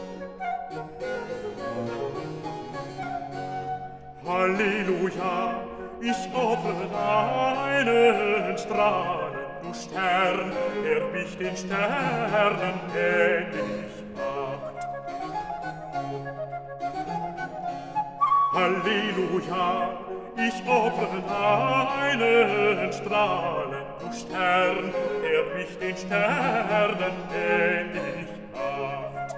Halleluja, ich opfere deinen Strahlen, du Stern, der mich den Sternen ähnlich macht. Halleluja, ich opfere deinen Strahlen, du Stern, der mich den Sternen ähnlich macht.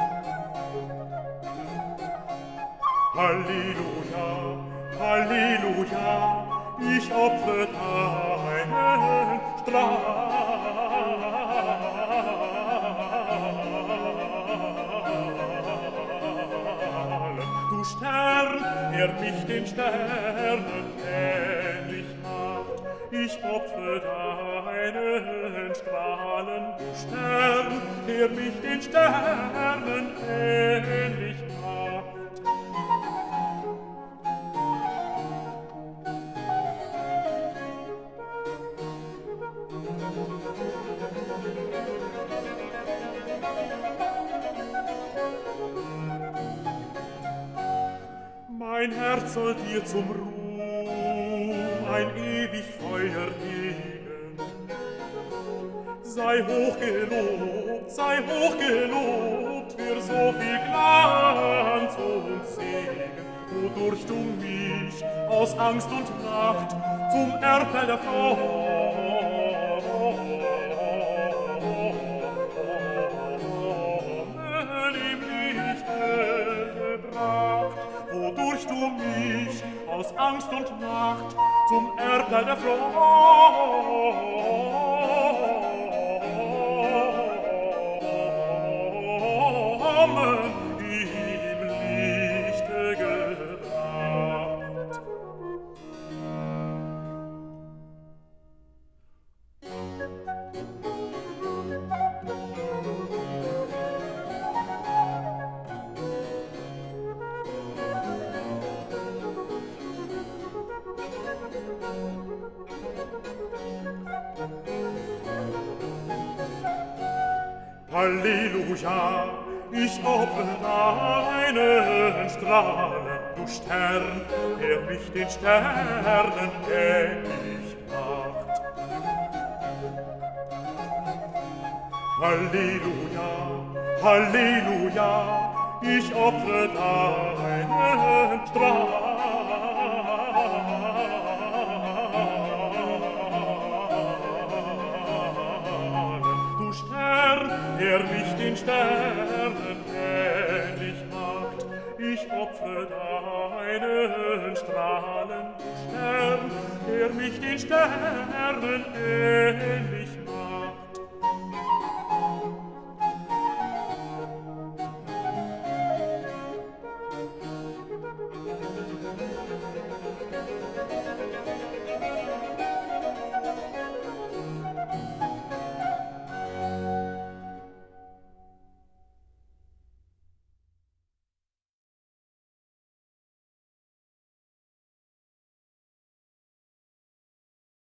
Halleluja, Halleluja, ich opfere deinen Strahlen, du Stern, der mich den Sternen ähnlich macht. Ich opfere deinen Strahlen, du Stern, der mich den Sternen ähnlich macht. Mein Herz soll dir zum Ruhm ein ewig Feuer geben. Sei hoch gelobt für so viel Glanz und Segen, wodurch du mich aus Angst und Nacht zum Erbe der Fromme im Lichte gebracht, wodurch du mich aus Angst und Nacht zum Erbe der Fromme im Lichte gebracht. Halleluja, ich opfere deinen Strahlen, du Stern, der mich den Sternen ähnlich macht. Halleluja, Halleluja, ich opfere deinen Strahlen, du Stern, der mich den Sternen ähnlich macht. Ich opfere deinen Strahlen, du Stern, der mich den Sternen ähnlich